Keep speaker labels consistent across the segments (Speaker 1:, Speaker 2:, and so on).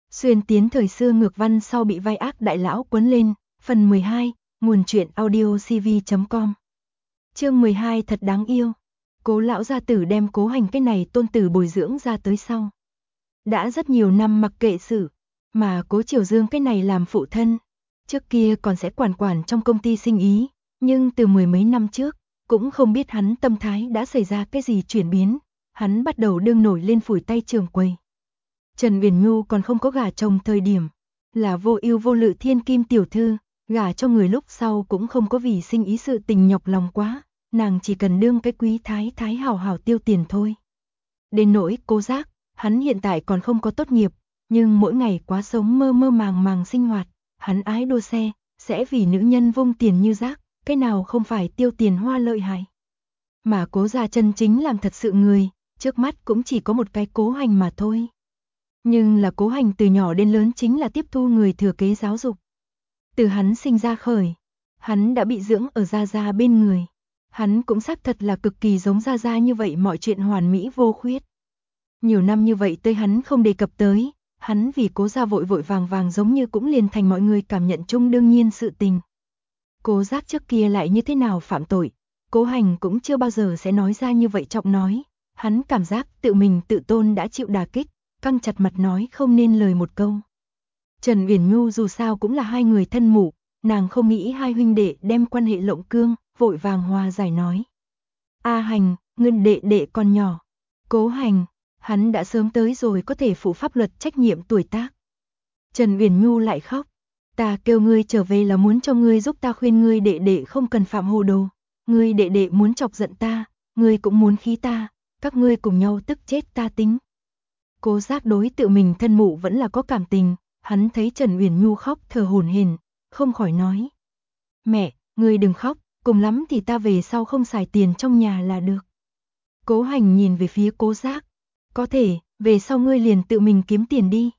Speaker 1: Xuyên tiến thời xưa ngược văn sau bị vai ác đại lão quấn lên, phần 12, nguồn truyện audio cv.com. Chương 12 thật đáng yêu. Cố lão gia tử đem Cố Hành cái này tôn tử bồi dưỡng ra tới sau. Đã rất nhiều năm mặc kệ sự, mà Cố Triều Dương cái này làm phụ thân. Trước kia còn sẽ quản trong công ty sinh ý, nhưng từ mười mấy năm trước, cũng không biết hắn tâm thái đã xảy ra cái gì chuyển biến, hắn bắt đầu đương nổi lên phủi tay trường quầy. Trần Uyển Nhu còn không có gả chồng thời điểm, là vô ưu vô lự thiên kim tiểu thư, gả cho người lúc sau cũng không có vì sinh ý sự tình nhọc lòng quá, nàng chỉ cần đương cái quý thái hảo hảo tiêu tiền thôi. Đến nỗi Cố Giác, hắn hiện tại còn không có tốt nghiệp, nhưng mỗi ngày quá sống mơ mơ màng sinh hoạt, hắn ái đua xe, sẽ vì nữ nhân vung tiền như rác, cái nào không phải tiêu tiền hoa lợi hại. Mà Cố gia chân chính làm thật sự người, trước mắt cũng chỉ có một cái Cố Hành mà thôi. Nhưng là Cố Hành từ nhỏ đến lớn chính là tiếp thu người thừa kế giáo dục. Từ hắn sinh ra khởi, hắn đã bị dưỡng ở Gia Gia bên người. Hắn cũng xác thật là cực kỳ giống Gia Gia như vậy, mọi chuyện hoàn mỹ vô khuyết. Nhiều năm như vậy tới hắn không đề cập tới, hắn vì Cố gia vội vàng giống như cũng liền thành mọi người cảm nhận chung đương nhiên sự tình. Cố Giác trước kia lại như thế nào phạm tội, Cố Hành cũng chưa bao giờ sẽ nói ra như vậy trọng nói. Hắn cảm giác tự mình tự tôn đã chịu đả kích, căng chặt mặt nói không nên lời một câu. Trần Uyển Nhu dù sao cũng là hai người thân mụ, nàng không nghĩ hai huynh đệ đem quan hệ lộng cương, vội vàng hòa giải nói. A Hành, ngươi đệ đệ còn nhỏ. Cố Hành, hắn đã sớm tới rồi có thể phụ pháp luật trách nhiệm tuổi tác. Trần Uyển Nhu lại khóc. Ta kêu ngươi trở về là muốn cho ngươi giúp ta khuyên ngươi đệ đệ không cần phạm hồ đồ. Ngươi đệ đệ muốn chọc giận ta, ngươi cũng muốn khí ta, các ngươi cùng nhau tức chết ta tính. Cố Giác đối tự mình thân mụ vẫn là có cảm tình, hắn thấy Trần Uyển Nhu khóc thở hổn hển, không khỏi nói. Mẹ, ngươi đừng khóc, cùng lắm thì ta về sau không xài tiền trong nhà là được. Cố Hành nhìn về phía Cố Giác. Có thể, về sau ngươi liền tự mình kiếm tiền đi.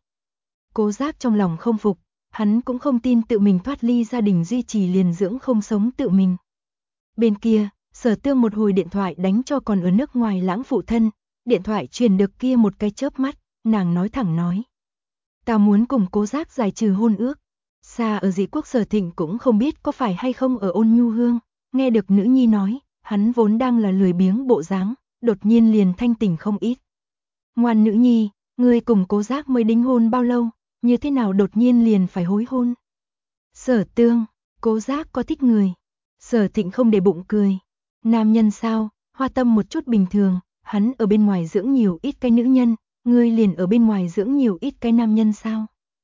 Speaker 1: Cố Giác trong lòng không phục, hắn cũng không tin tự mình thoát ly gia đình duy trì liền dưỡng không sống tự mình. Bên kia, Sở Tương một hồi điện thoại đánh cho còn ở nước ngoài lãng phụ thân, điện thoại truyền được kia một cái chớp mắt, nàng nói thẳng nói. Ta muốn cùng Cố Giác giải trừ hôn ước. Xa ở Dĩ Quốc Sở Thịnh cũng không biết có phải hay không ở Ôn Nhu Hương, nghe được nữ nhi nói, hắn vốn đang là lười biếng bộ dáng, đột nhiên liền thanh tỉnh không ít. Ngoan nữ nhi, ngươi cùng Cố Giác mới đính hôn bao lâu, như thế nào đột nhiên liền phải hối hôn? Sở Tương, Cố Giác có thích người. Sở Thịnh không để bụng cười. Nam nhân sao, hoa tâm một chút bình thường, hắn ở bên ngoài dưỡng nhiều ít cái nữ nhân, ngươi liền ở bên ngoài dưỡng nhiều ít cái nam nhân sao?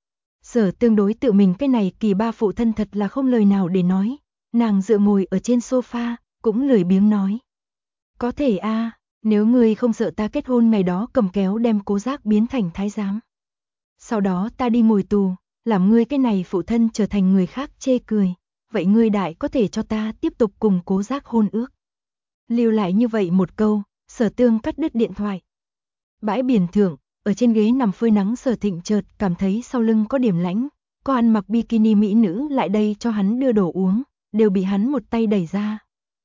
Speaker 1: Sở Tương đối tự mình cái này kỳ ba phụ thân thật là không lời nào để nói, nàng dựa ngồi ở trên sofa, cũng lười biếng nói. Có thể a, nếu ngươi không sợ ta kết hôn ngày đó cầm kéo đem Cố Giác biến thành thái giám. Sau đó ta đi ngồi tù, làm ngươi cái này phụ thân trở thành người khác chê cười, vậy ngươi đại có thể cho ta tiếp tục cùng Cố Giác hôn ước. Lưu lại như vậy một câu, Sở Tương cắt đứt điện thoại. Bãi biển thượng, ở trên ghế nằm phơi nắng Sở Thịnh chợt cảm thấy sau lưng có điểm lạnh, có ăn mặc bikini mỹ nữ lại đây cho hắn đưa đồ uống, đều bị hắn một tay đẩy ra.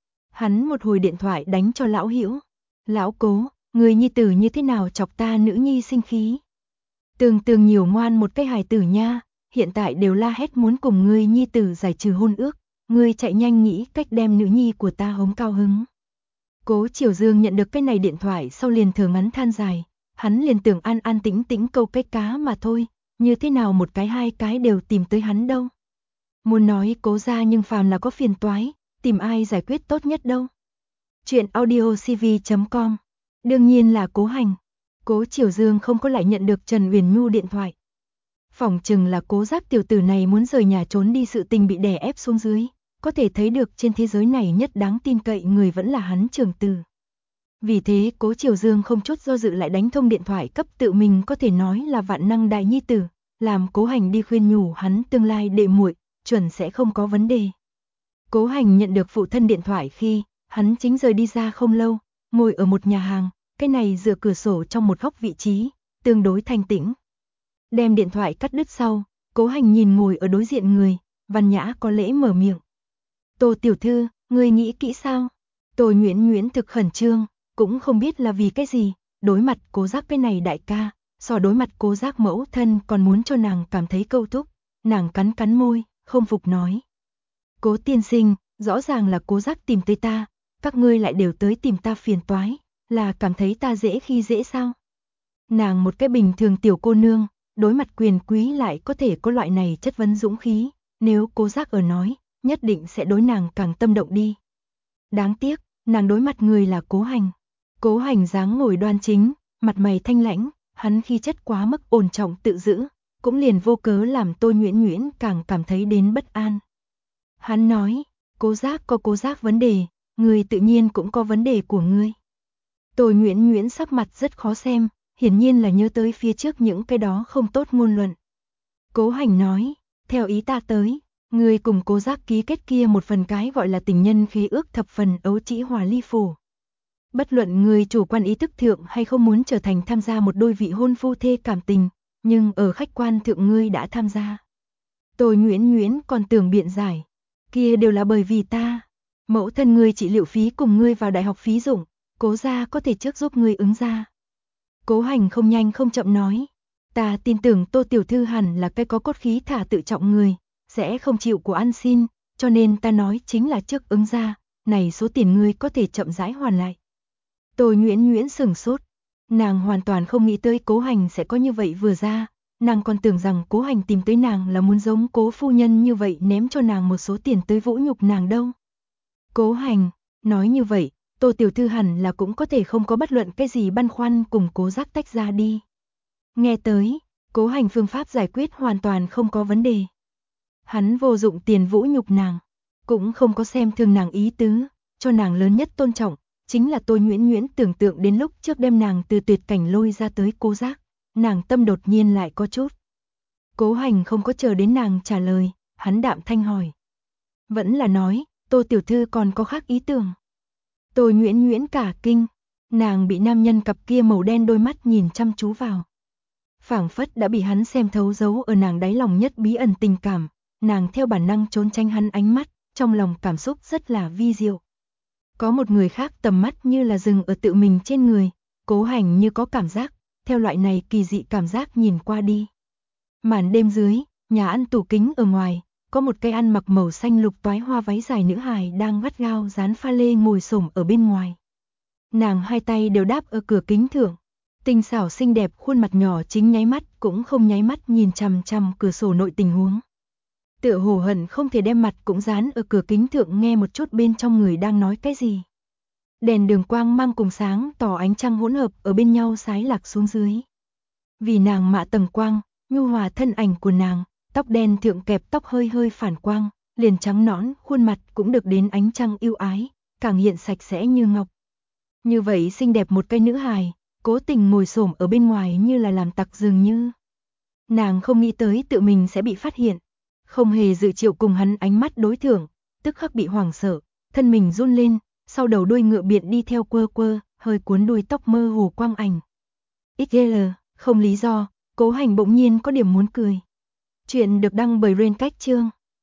Speaker 1: Hắn một hồi điện thoại đánh cho lão Hữu. Lão Cố, người nhi tử như thế nào chọc ta nữ nhi sinh khí? Tường nhiều ngoan một cái hài tử nha, hiện tại đều la hét muốn cùng ngươi nhi tử giải trừ hôn ước, ngươi chạy nhanh nghĩ cách đem nữ nhi của ta hống cao hứng. Cố Triều Dương nhận được cái này điện thoại sau liền thở ngắn than dài, hắn liền tưởng an an tĩnh tĩnh câu cái cá mà thôi, như thế nào một cái hai cái đều tìm tới hắn đâu. Muốn nói Cố gia nhưng phàm là có phiền toái, tìm ai giải quyết tốt nhất đâu. Chuyện audio cv.com. Đương nhiên là Cố Hành. Cố Triều Dương không có lại nhận được Trần Uyển Nhu điện thoại. Phỏng chừng là Cố Giác tiểu tử này muốn rời nhà trốn đi, sự tình bị đè ép xuống dưới, có thể thấy được trên thế giới này nhất đáng tin cậy người vẫn là hắn Trường Từ. Vì thế Cố Triều Dương không chút do dự lại đánh thông điện thoại cấp tự mình có thể nói là vạn năng đại nhi tử, làm Cố Hành đi khuyên nhủ hắn tương lai đệ muội, chuẩn sẽ không có vấn đề. Cố Hành nhận được phụ thân điện thoại khi hắn chính rời đi ra không lâu, ngồi ở một nhà hàng, cái này dựa cửa sổ trong một góc vị trí, tương đối thanh tĩnh. Đem điện thoại cắt đứt sau, Cố Hành nhìn ngồi ở đối diện người, văn nhã có lễ mở miệng. Tô tiểu thư, ngươi nghĩ kỹ sao? Tô Nhuyễn Nhuyễn thực khẩn trương, cũng không biết là vì cái gì, đối mặt Cố Giác cái này đại ca, So đối mặt Cố Giác mẫu thân còn muốn cho nàng cảm thấy câu thúc, nàng cắn cắn môi, không phục nói. Cố tiên sinh, rõ ràng là Cố Giác tìm tới ta, các ngươi lại đều tới tìm ta phiền toái, là cảm thấy ta dễ khi dễ sao? Nàng một cái bình thường tiểu cô nương, đối mặt quyền quý lại có thể có loại này chất vấn dũng khí, nếu Cố Giác ở nói, nhất định sẽ đối nàng càng tâm động đi. Đáng tiếc, nàng đối mặt người là Cố Hành. Cố Hành dáng ngồi đoan chính, mặt mày thanh lãnh, hắn khí chất quá mức ổn trọng tự giữ, cũng liền vô cớ làm Tô Nhuyễn Nhuyễn càng cảm thấy đến bất an. Hắn nói, Cố Giác có Cố Giác vấn đề, ngươi tự nhiên cũng có vấn đề của ngươi. Tô Nhuyễn Nhuyễn sắc mặt rất khó xem, hiển nhiên là nhớ tới phía trước những cái đó không tốt ngôn luận. Cố Hành nói, theo ý ta tới, ngươi cùng Cố Giác ký kết kia một phần cái gọi là tình nhân khí ước thập phần ấu trĩ hòa ly phủ. Bất luận người chủ quan ý thức thượng hay không muốn trở thành tham gia một đôi vị hôn phu thê cảm tình, nhưng ở khách quan thượng ngươi đã tham gia. Tô Nhuyễn Nhuyễn còn tưởng biện giải, kia đều là bởi vì ta, mẫu thân ngươi trị liệu phí cùng ngươi vào đại học phí dụng, Cố gia có thể trước giúp ngươi ứng ra. Cố Hành không nhanh không chậm nói, ta tin tưởng Tô tiểu thư hẳn là cái có cốt khí thả tự trọng người, sẽ không chịu của ăn xin, cho nên ta nói chính là trước ứng ra, này số tiền ngươi có thể chậm rãi hoàn lại. Tô Nhuyễn Nhuyễn sửng sốt, nàng hoàn toàn không nghĩ tới Cố Hành sẽ có như vậy vừa ra, nàng còn tưởng rằng Cố Hành tìm tới nàng là muốn giống Cố phu nhân như vậy ném cho nàng một số tiền tới vũ nhục nàng đâu. Cố Hành, nói như vậy, Tô tiểu thư hẳn là cũng có thể không có bất luận cái gì băn khoăn cùng Cố Giác tách ra đi. Nghe tới, Cố Hành phương pháp giải quyết hoàn toàn không có vấn đề. Hắn vô dụng tiền vũ nhục nàng, cũng không có xem thường nàng ý tứ, cho nàng lớn nhất tôn trọng, chính là Tô Nhuyễn Nhuyễn tưởng tượng đến lúc trước đem nàng từ tuyệt cảnh lôi ra tới Cố Giác, nàng tâm đột nhiên lại có chút. Cố Hành không có chờ đến nàng trả lời, hắn đạm thanh hỏi. Vẫn là nói, Tô tiểu thư còn có khác ý tưởng. Tô Nhuyễn Nhuyễn cả kinh, nàng bị nam nhân cặp kia màu đen đôi mắt nhìn chăm chú vào. Phảng phất đã bị hắn xem thấu dấu ở nàng đáy lòng nhất bí ẩn tình cảm, nàng theo bản năng trốn tránh hắn ánh mắt, trong lòng cảm xúc rất là vi diệu. Có một người khác tầm mắt như là dừng ở tự mình trên người, Cố Hành như có cảm giác, theo loại này kỳ dị cảm giác nhìn qua đi. Màn đêm dưới, nhà ăn tủ kính ở ngoài, có một cây ăn mặc màu xanh lục toái hoa váy dài nữ hài đang gắt gao dán pha lê ngồi xổm ở bên ngoài. Nàng hai tay đều đáp ở cửa kính thượng, tinh xảo xinh đẹp khuôn mặt nhỏ chính nháy mắt cũng không nháy mắt nhìn chằm chằm cửa sổ nội tình huống. Tựa hồ hận không thể đem mặt cũng dán ở cửa kính thượng nghe một chút bên trong người đang nói cái gì. Đèn đường quang mang cùng sáng tỏ ánh trăng hỗn hợp ở bên nhau sái lạc xuống dưới. Vì nàng mạ tầng quang, nhu hòa thân ảnh của nàng, tóc đen thượng kẹp tóc hơi hơi phản quang, liền trắng nõn, khuôn mặt cũng được đến ánh trăng yêu ái, càng hiện sạch sẽ như ngọc. Như vậy xinh đẹp một cây nữ hài, cố tình ngồi xổm ở bên ngoài như là làm tặc dường như. Nàng không nghĩ tới tự mình sẽ bị phát hiện, không hề dự triệu cùng hắn ánh mắt đối thượng, tức khắc bị hoảng sợ, thân mình run lên, sau đầu đuôi ngựa biện đi theo quơ quơ, hơi cuốn đuôi tóc mơ hồ quang ảnh. XL, không lý do, Cố Hành bỗng nhiên có điểm muốn cười. Chuyện được đăng bởi Rain Cách Chương.